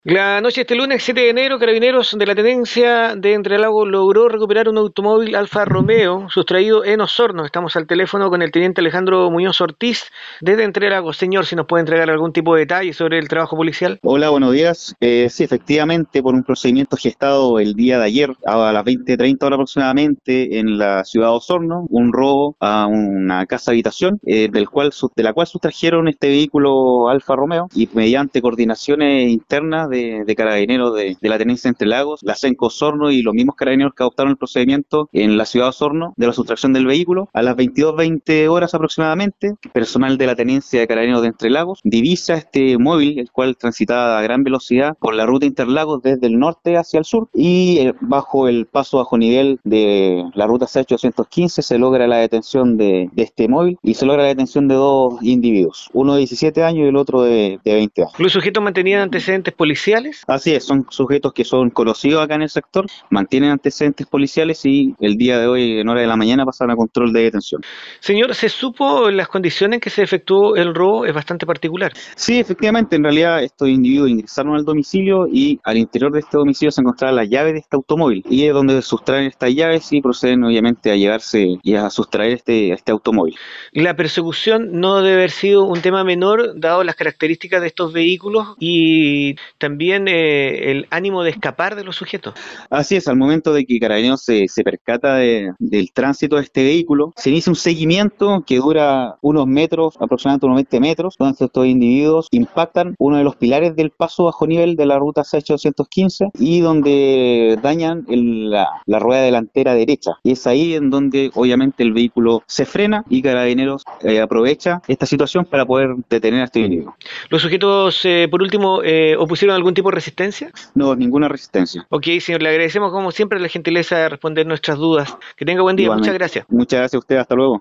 La noche de este lunes 7 de enero, Carabineros de la Tenencia de Entrelagos logró recuperar un automóvil Alfa Romeo sustraído en Osorno. Estamos al teléfono con el teniente Alejandro Muñoz Ortiz desde Entrelagos. Señor, si nos puede entregar algún tipo de detalle sobre el trabajo policial. Hola, buenos días. Sí, efectivamente, por un procedimiento gestado el día de ayer a las 20:30 horas aproximadamente en la ciudad de Osorno, un robo a una casa habitación, de la cual sustrajeron este vehículo Alfa Romeo y mediante coordinaciones internas de carabineros de la Tenencia de Entre Lagos, la CENCO Osorno y los mismos carabineros que adoptaron el procedimiento en la ciudad de Osorno de la sustracción del vehículo, a las 22:20 horas aproximadamente, personal de la Tenencia de Carabineros de Entre Lagos divisa este móvil, el cual transitaba a gran velocidad por la ruta Interlagos desde el norte hacia el sur y bajo el paso bajo nivel de la ruta C815 se logra la detención de este móvil y se logra la detención de dos individuos, uno de 17 años y el otro de 20 años. ¿Los sujetos mantenían antecedentes policiales? Así es, son sujetos que son conocidos acá en el sector, mantienen antecedentes policiales y el día de hoy, en hora de la mañana, pasaron a control de detención. Señor, ¿se supo las condiciones en que se efectuó el robo? Es bastante particular. Sí, efectivamente, en realidad estos individuos ingresaron al domicilio y al interior de este domicilio se encontraba la llave de este automóvil y es donde sustraen estas llaves y proceden obviamente a llevarse y a sustraer este automóvil. La persecución no debe haber sido un tema menor, dado las características de estos vehículos y también el ánimo de escapar de los sujetos. Así es, al momento de que Carabineros se percata del tránsito de este vehículo, se inicia un seguimiento que dura unos metros, aproximadamente unos 20 metros, donde estos individuos impactan uno de los pilares del paso bajo nivel de la ruta C815 y donde dañan la rueda delantera derecha. Y es ahí en donde obviamente el vehículo se frena y Carabineros aprovecha esta situación para poder detener a este individuo. ¿Los sujetos, por último, opusieron algún tipo de resistencia? No, ninguna resistencia. Ok, señor, le agradecemos como siempre la gentileza de responder nuestras dudas. Que tenga buen día, muchas Igualmente. gracias. Muchas gracias a usted, hasta luego.